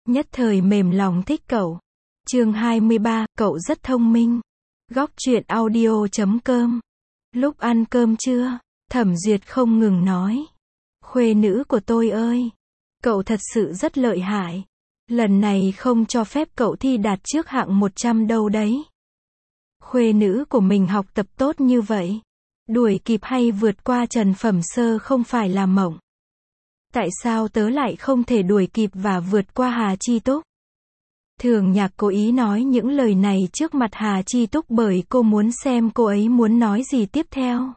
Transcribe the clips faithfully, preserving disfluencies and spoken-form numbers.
Nhất thời mềm lòng thích cậu. Chương hai mươi ba, cậu rất thông minh. Góc truyện audio chấm com. Lúc ăn cơm trưa, Thẩm Duyệt không ngừng nói. Khuê nữ của tôi ơi, cậu thật sự rất lợi hại. Lần này không cho phép cậu thi đạt trước hạng một trăm đâu đấy. Khuê nữ của mình học tập tốt như vậy, đuổi kịp hay vượt qua Trần Phẩm Sơ không phải là mộng. Tại sao tớ lại không thể đuổi kịp và vượt qua Hà Chi Túc? Thường Nhạc cố ý nói những lời này trước mặt Hà Chi Túc bởi cô muốn xem cô ấy muốn nói gì tiếp theo.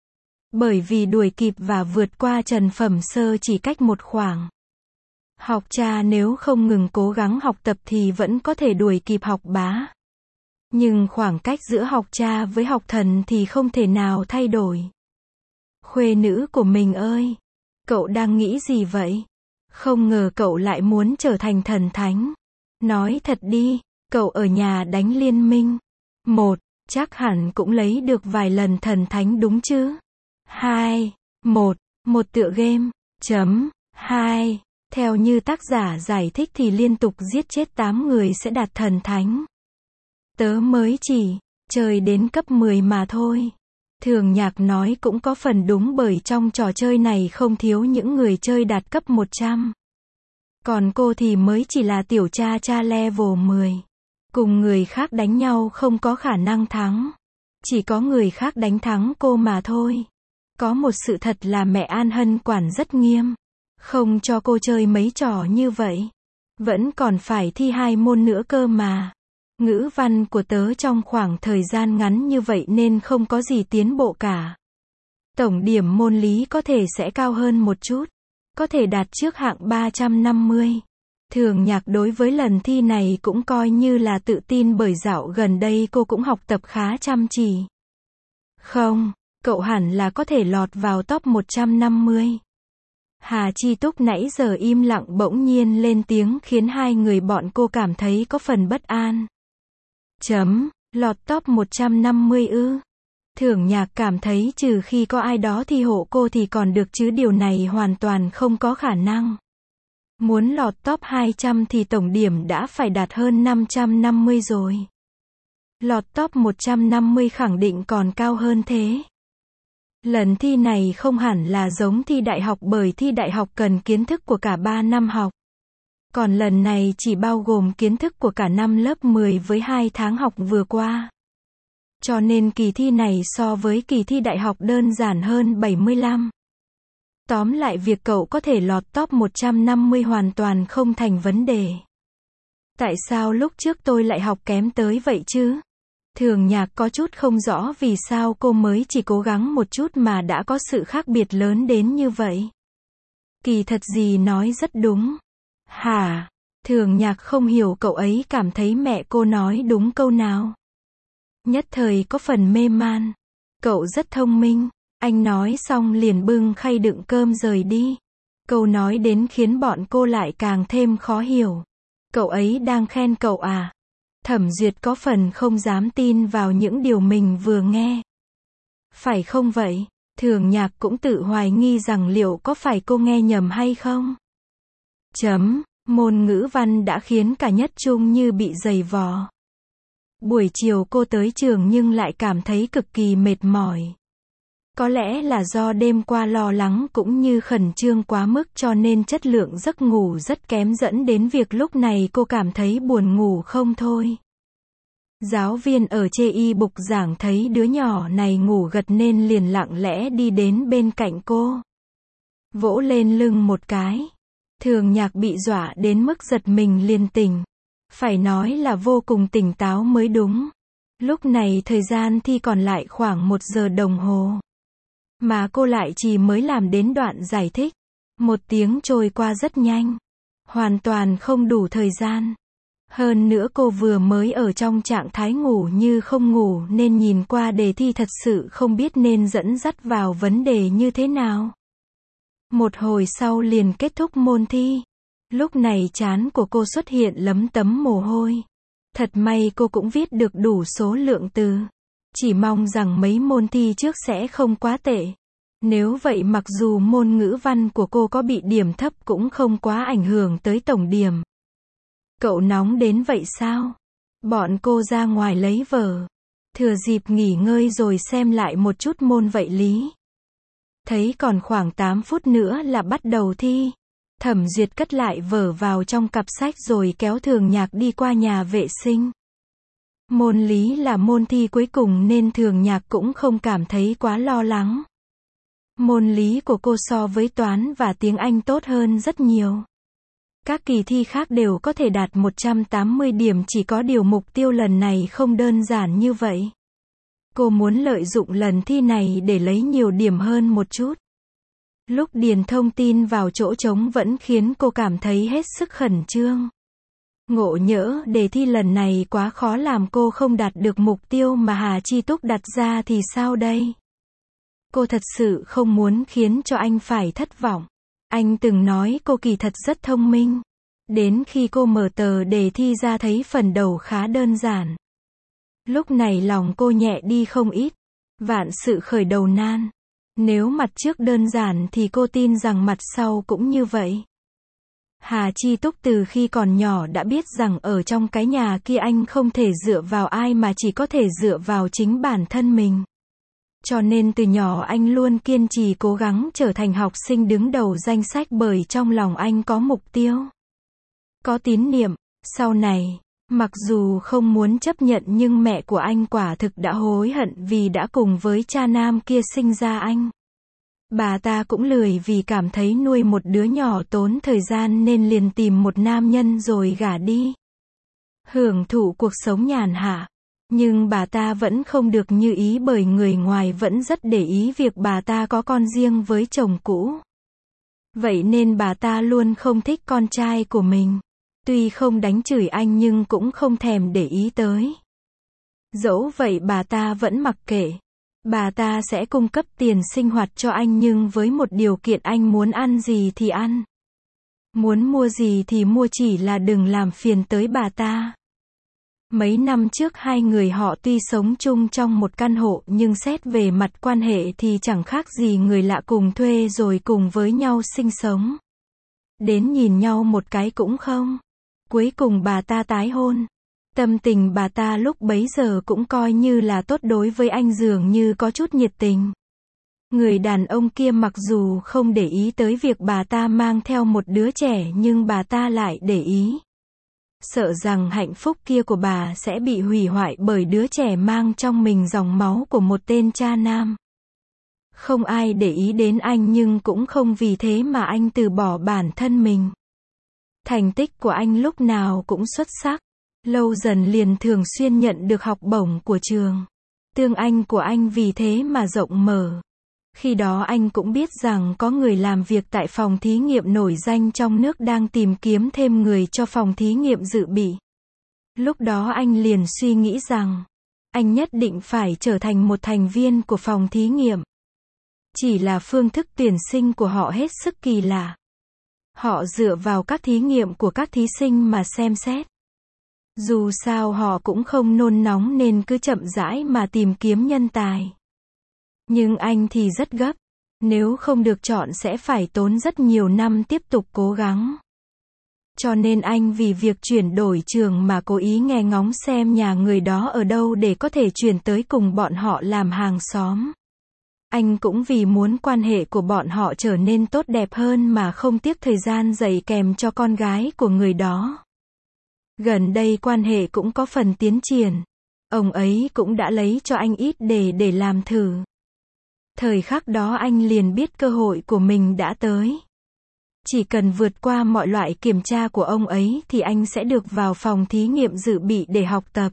Bởi vì đuổi kịp và vượt qua Trần Phẩm Sơ chỉ cách một khoảng. Học Cha nếu không ngừng cố gắng học tập thì vẫn có thể đuổi kịp Học Bá. Nhưng khoảng cách giữa Học Cha với Học Thần thì không thể nào thay đổi. Khuê nữ của mình ơi, cậu đang nghĩ gì vậy? Không ngờ cậu lại muốn trở thành thần thánh. Nói thật đi, cậu ở nhà đánh liên minh. Một, chắc hẳn cũng lấy được vài lần thần thánh đúng chứ? Hai, một, một tựa game. Chấm, hai, theo như tác giả giải thích thì liên tục giết chết tám người sẽ đạt thần thánh. Tớ mới chỉ chơi đến cấp mười mà thôi. Thường Nhạc nói cũng có phần đúng bởi trong trò chơi này không thiếu những người chơi đạt cấp một trăm. Còn cô thì mới chỉ là tiểu cha cha level mười. Cùng người khác đánh nhau không có khả năng thắng. Chỉ có người khác đánh thắng cô mà thôi. Có một sự thật là mẹ An Hân quản rất nghiêm. Không cho cô chơi mấy trò như vậy. Vẫn còn phải thi hai môn nữa cơ mà. Ngữ văn của tớ trong khoảng thời gian ngắn như vậy nên không có gì tiến bộ cả. Tổng điểm môn lý có thể sẽ cao hơn một chút. Có thể đạt trước hạng ba trăm năm mươi. Thường Nhạc đối với lần thi này cũng coi như là tự tin bởi dạo gần đây cô cũng học tập khá chăm chỉ. Không, cậu hẳn là có thể lọt vào top một trăm năm mươi. Hà Chi Túc nãy giờ im lặng bỗng nhiên lên tiếng khiến hai người bọn cô cảm thấy có phần bất an. Chấm, lọt top một trăm năm mươi ư? Thường Nhạc cảm thấy trừ khi có ai đó thi hộ cô thì còn được chứ điều này hoàn toàn không có khả năng. Muốn lọt top hai trăm thì tổng điểm đã phải đạt hơn năm trăm năm mươi rồi. Lọt top một trăm năm mươi khẳng định còn cao hơn thế. Lần thi này không hẳn là giống thi đại học bởi thi đại học cần kiến thức của cả ba năm học. Còn lần này chỉ bao gồm kiến thức của cả năm lớp mười với hai tháng học vừa qua. Cho nên kỳ thi này so với kỳ thi đại học đơn giản hơn bảy mươi lăm. Tóm lại việc cậu có thể lọt top một trăm năm mươi hoàn toàn không thành vấn đề. Tại sao lúc trước tôi lại học kém tới vậy chứ? Thường Nhạc có chút không rõ vì sao cô mới chỉ cố gắng một chút mà đã có sự khác biệt lớn đến như vậy. Kỳ thật gì nói rất đúng. Hả? Thường Nhạc không hiểu cậu ấy cảm thấy mẹ cô nói đúng câu nào. Nhất thời có phần mê man. Cậu rất thông minh. Anh nói xong liền bưng khay đựng cơm rời đi. Câu nói đến khiến bọn cô lại càng thêm khó hiểu. Cậu ấy đang khen cậu à? Thẩm Duyệt có phần không dám tin vào những điều mình vừa nghe. Phải không vậy? Thường Nhạc cũng tự hoài nghi rằng liệu có phải cô nghe nhầm hay không? Chấm, môn ngữ văn đã khiến cả Nhất Trung như bị dày vò. Buổi chiều cô tới trường nhưng lại cảm thấy cực kỳ mệt mỏi. Có lẽ là do đêm qua lo lắng cũng như khẩn trương quá mức cho nên chất lượng giấc ngủ rất kém dẫn đến việc lúc này cô cảm thấy buồn ngủ không thôi. Giáo viên ở chê y bục giảng thấy đứa nhỏ này ngủ gật nên liền lặng lẽ đi đến bên cạnh cô. Vỗ lên lưng một cái. Thường Nhạc bị dọa đến mức giật mình liền tỉnh. Phải nói là vô cùng tỉnh táo mới đúng. Lúc này thời gian thi còn lại khoảng một giờ đồng hồ. Mà cô lại chỉ mới làm đến đoạn giải thích. Một tiếng trôi qua rất nhanh. Hoàn toàn không đủ thời gian. Hơn nữa cô vừa mới ở trong trạng thái ngủ như không ngủ nên nhìn qua đề thi thật sự không biết nên dẫn dắt vào vấn đề như thế nào. Một hồi sau liền kết thúc môn thi. Lúc này trán của cô xuất hiện lấm tấm mồ hôi. Thật may cô cũng viết được đủ số lượng từ. Chỉ mong rằng mấy môn thi trước sẽ không quá tệ. Nếu vậy mặc dù môn ngữ văn của cô có bị điểm thấp cũng không quá ảnh hưởng tới tổng điểm. Cậu nóng đến vậy sao? Bọn cô ra ngoài lấy vở. Thừa dịp nghỉ ngơi rồi xem lại một chút môn vậy lý. Thấy còn khoảng tám phút nữa là bắt đầu thi. Thẩm Duyệt cất lại vở vào trong cặp sách rồi kéo Thường Nhạc đi qua nhà vệ sinh. Môn lý là môn thi cuối cùng nên Thường Nhạc cũng không cảm thấy quá lo lắng. Môn lý của cô so với toán và tiếng Anh tốt hơn rất nhiều. Các kỳ thi khác đều có thể đạt một trăm tám mươi điểm, chỉ có điều mục tiêu lần này không đơn giản như vậy. Cô muốn lợi dụng lần thi này để lấy nhiều điểm hơn một chút. Lúc điền thông tin vào chỗ trống vẫn khiến cô cảm thấy hết sức khẩn trương. Ngộ nhỡ đề thi lần này quá khó làm cô không đạt được mục tiêu mà Hà Chi Túc đặt ra thì sao đây? Cô thật sự không muốn khiến cho anh phải thất vọng. Anh từng nói cô kỳ thật rất thông minh. Đến khi cô mở tờ đề thi ra thấy phần đầu khá đơn giản. Lúc này lòng cô nhẹ đi không ít. Vạn sự khởi đầu nan. Nếu mặt trước đơn giản thì cô tin rằng mặt sau cũng như vậy. Hà Chi Túc từ khi còn nhỏ đã biết rằng ở trong cái nhà kia anh không thể dựa vào ai mà chỉ có thể dựa vào chính bản thân mình. Cho nên từ nhỏ anh luôn kiên trì cố gắng trở thành học sinh đứng đầu danh sách bởi trong lòng anh có mục tiêu. Có tín niệm. Sau này, mặc dù không muốn chấp nhận nhưng mẹ của anh quả thực đã hối hận vì đã cùng với cha nam kia sinh ra anh. Bà ta cũng lười vì cảm thấy nuôi một đứa nhỏ tốn thời gian nên liền tìm một nam nhân rồi gả đi. Hưởng thụ cuộc sống nhàn hạ. Nhưng bà ta vẫn không được như ý bởi người ngoài vẫn rất để ý việc bà ta có con riêng với chồng cũ. Vậy nên bà ta luôn không thích con trai của mình. Tuy không đánh chửi anh nhưng cũng không thèm để ý tới. Dẫu vậy bà ta vẫn mặc kệ. Bà ta sẽ cung cấp tiền sinh hoạt cho anh nhưng với một điều kiện anh muốn ăn gì thì ăn. Muốn mua gì thì mua, chỉ là đừng làm phiền tới bà ta. Mấy năm trước hai người họ tuy sống chung trong một căn hộ nhưng xét về mặt quan hệ thì chẳng khác gì người lạ cùng thuê rồi cùng với nhau sinh sống. Đến nhìn nhau một cái cũng không. Cuối cùng bà ta tái hôn. Tâm tình bà ta lúc bấy giờ cũng coi như là tốt, đối với anh dường như có chút nhiệt tình. Người đàn ông kia mặc dù không để ý tới việc bà ta mang theo một đứa trẻ nhưng bà ta lại để ý. Sợ rằng hạnh phúc kia của bà sẽ bị hủy hoại bởi đứa trẻ mang trong mình dòng máu của một tên cha nam. Không ai để ý đến anh nhưng cũng không vì thế mà anh từ bỏ bản thân mình. Thành tích của anh lúc nào cũng xuất sắc. Lâu dần liền thường xuyên nhận được học bổng của trường. Tương Anh của anh vì thế mà rộng mở. Khi đó anh cũng biết rằng có người làm việc tại phòng thí nghiệm nổi danh trong nước đang tìm kiếm thêm người cho phòng thí nghiệm dự bị. Lúc đó anh liền suy nghĩ rằng, anh nhất định phải trở thành một thành viên của phòng thí nghiệm. Chỉ là phương thức tuyển sinh của họ hết sức kỳ lạ. Họ dựa vào các thí nghiệm của các thí sinh mà xem xét. Dù sao họ cũng không nôn nóng nên cứ chậm rãi mà tìm kiếm nhân tài. Nhưng anh thì rất gấp. Nếu không được chọn sẽ phải tốn rất nhiều năm tiếp tục cố gắng. Cho nên anh vì việc chuyển đổi trường mà cố ý nghe ngóng xem nhà người đó ở đâu để có thể chuyển tới cùng bọn họ làm hàng xóm. Anh cũng vì muốn quan hệ của bọn họ trở nên tốt đẹp hơn mà không tiếc thời gian dạy kèm cho con gái của người đó. Gần đây quan hệ cũng có phần tiến triển. Ông ấy cũng đã lấy cho anh ít đề để làm thử. Thời khắc đó anh liền biết cơ hội của mình đã tới. Chỉ cần vượt qua mọi loại kiểm tra của ông ấy thì anh sẽ được vào phòng thí nghiệm dự bị để học tập.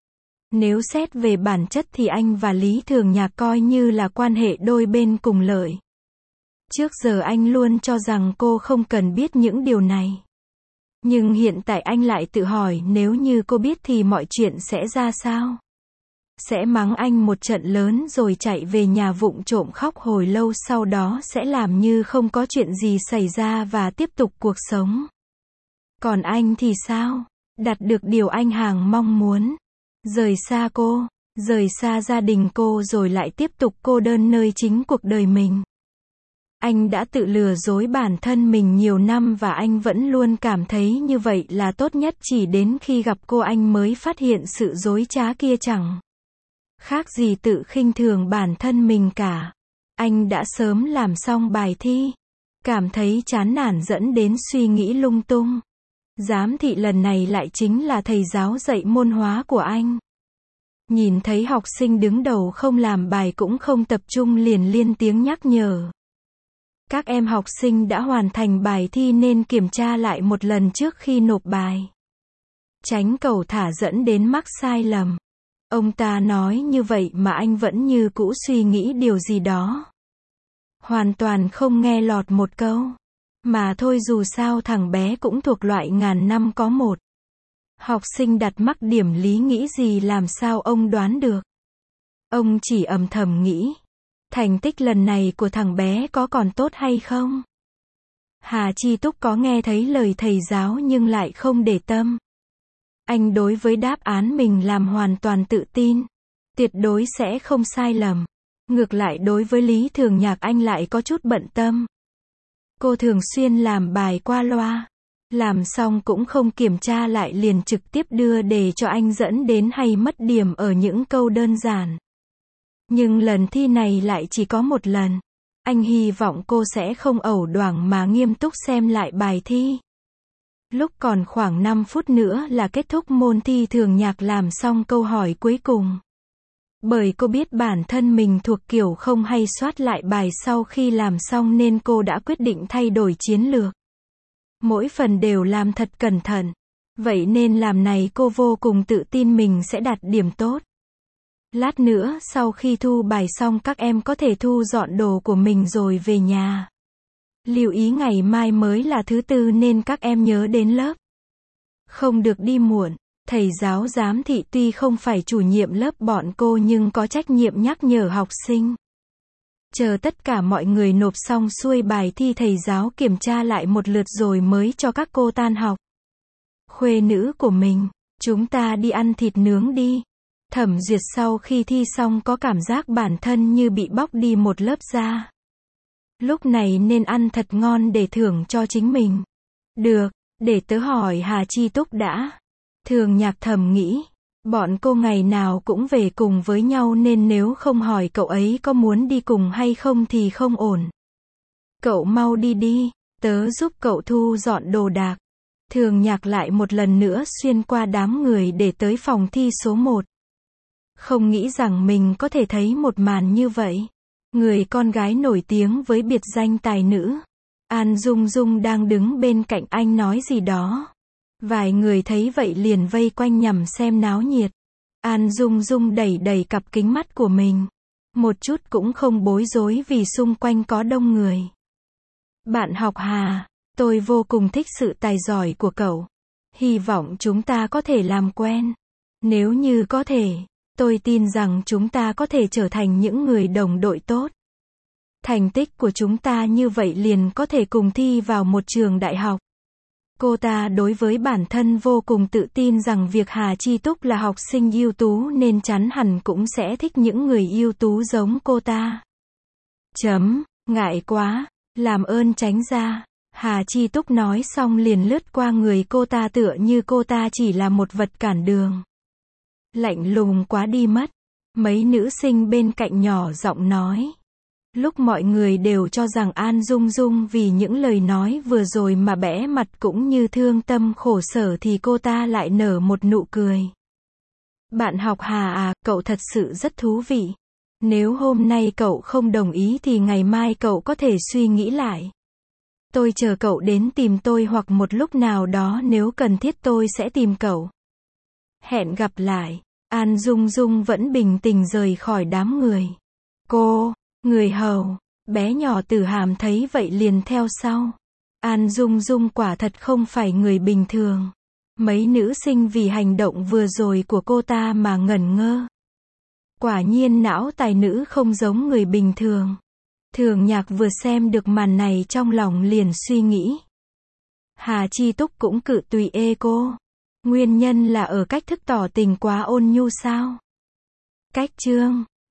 Nếu xét về bản chất thì anh và Lý Thường Nhạc coi như là quan hệ đôi bên cùng lợi. Trước giờ anh luôn cho rằng cô không cần biết những điều này. Nhưng hiện tại anh lại tự hỏi nếu như cô biết thì mọi chuyện sẽ ra sao? Sẽ mắng anh một trận lớn rồi chạy về nhà vụng trộm khóc hồi lâu, sau đó sẽ làm như không có chuyện gì xảy ra và tiếp tục cuộc sống. Còn anh thì sao? Đạt được điều anh hàng mong muốn. Rời xa cô, rời xa gia đình cô rồi lại tiếp tục cô đơn nơi chính cuộc đời mình. Anh đã tự lừa dối bản thân mình nhiều năm và anh vẫn luôn cảm thấy như vậy là tốt nhất, chỉ đến khi gặp cô anh mới phát hiện sự dối trá kia chẳng khác gì tự khinh thường bản thân mình cả. Anh đã sớm làm xong bài thi, cảm thấy chán nản dẫn đến suy nghĩ lung tung. Giám thị lần này lại chính là thầy giáo dạy môn hóa của anh. Nhìn thấy học sinh đứng đầu không làm bài cũng không tập trung liền lên tiếng nhắc nhở. Các em học sinh đã hoàn thành bài thi nên kiểm tra lại một lần trước khi nộp bài. Tránh cẩu thả dẫn đến mắc sai lầm. Ông ta nói như vậy mà anh vẫn như cũ suy nghĩ điều gì đó. Hoàn toàn không nghe lọt một câu. Mà thôi, dù sao thằng bé cũng thuộc loại ngàn năm có một. Học sinh đặt mắc điểm lý nghĩ gì làm sao ông đoán được. Ông chỉ âm thầm nghĩ, thành tích lần này của thằng bé có còn tốt hay không? Hà Chi Túc có nghe thấy lời thầy giáo nhưng lại không để tâm. Anh đối với đáp án mình làm hoàn toàn tự tin. Tuyệt đối sẽ không sai lầm. Ngược lại đối với Lý Thường Nhạc anh lại có chút bận tâm. Cô thường xuyên làm bài qua loa. Làm xong cũng không kiểm tra lại liền trực tiếp đưa đề cho anh dẫn đến hay mất điểm ở những câu đơn giản. Nhưng lần thi này lại chỉ có một lần. Anh hy vọng cô sẽ không ẩu đoảng mà nghiêm túc xem lại bài thi. Lúc còn khoảng năm phút nữa là kết thúc môn thi, Thường Nhạc làm xong câu hỏi cuối cùng. Bởi cô biết bản thân mình thuộc kiểu không hay soát lại bài sau khi làm xong nên cô đã quyết định thay đổi chiến lược. Mỗi phần đều làm thật cẩn thận. Vậy nên làm này cô vô cùng tự tin mình sẽ đạt điểm tốt. Lát nữa sau khi thu bài xong các em có thể thu dọn đồ của mình rồi về nhà. Lưu ý ngày mai mới là thứ tư nên các em nhớ đến lớp. Không được đi muộn. Thầy giáo giám thị tuy không phải chủ nhiệm lớp bọn cô nhưng có trách nhiệm nhắc nhở học sinh. Chờ tất cả mọi người nộp xong xuôi bài thi, thầy giáo kiểm tra lại một lượt rồi mới cho các cô tan học. Khuê nữ của mình, chúng ta đi ăn thịt nướng đi. Thẩm Duyệt sau khi thi xong có cảm giác bản thân như bị bóc đi một lớp da. Lúc này nên ăn thật ngon để thưởng cho chính mình. Được, để tớ hỏi Hà Chi Túc đã. Thường Nhạc thầm nghĩ, bọn cô ngày nào cũng về cùng với nhau nên nếu không hỏi cậu ấy có muốn đi cùng hay không thì không ổn. Cậu mau đi đi, tớ giúp cậu thu dọn đồ đạc. Thường Nhạc lại một lần nữa xuyên qua đám người để tới phòng thi số một. Không nghĩ rằng mình có thể thấy một màn như vậy. Người con gái nổi tiếng với biệt danh tài nữ, An Dung Dung đang đứng bên cạnh anh nói gì đó. Vài người thấy vậy liền vây quanh nhằm xem náo nhiệt. An Dung Dung đẩy đẩy cặp kính mắt của mình. Một chút cũng không bối rối vì xung quanh có đông người. Bạn học Hà, tôi vô cùng thích sự tài giỏi của cậu. Hy vọng chúng ta có thể làm quen. Nếu như có thể, tôi tin rằng chúng ta có thể trở thành những người đồng đội tốt. Thành tích của chúng ta như vậy liền có thể cùng thi vào một trường đại học. Cô ta đối với bản thân vô cùng tự tin rằng việc Hà Chi Túc là học sinh ưu tú nên chắn hẳn cũng sẽ thích những người ưu tú giống cô ta. Chấm, ngại quá, làm ơn tránh ra. Hà Chi Túc nói xong liền lướt qua người cô ta tựa như cô ta chỉ là một vật cản đường. Lạnh lùng quá đi mất. Mấy nữ sinh bên cạnh nhỏ giọng nói. Lúc mọi người đều cho rằng An Dung Dung vì những lời nói vừa rồi mà bẽ mặt cũng như thương tâm khổ sở thì cô ta lại nở một nụ cười. Bạn học Hà à, cậu thật sự rất thú vị. Nếu hôm nay cậu không đồng ý thì ngày mai cậu có thể suy nghĩ lại. Tôi chờ cậu đến tìm tôi hoặc một lúc nào đó nếu cần thiết tôi sẽ tìm cậu. Hẹn gặp lại. An Dung Dung vẫn bình tĩnh rời khỏi đám người. Cô, người hầu, bé nhỏ Tử Hàm thấy vậy liền theo sau. An Dung Dung quả thật không phải người bình thường. Mấy nữ sinh vì hành động vừa rồi của cô ta mà ngẩn ngơ. Quả nhiên não tài nữ không giống người bình thường. Thường Nhạc vừa xem được màn này trong lòng liền suy nghĩ. Hà Chi Túc cũng cự tùy ê cô. Nguyên nhân là ở cách thức tỏ tình quá ôn nhu sao? Cách chương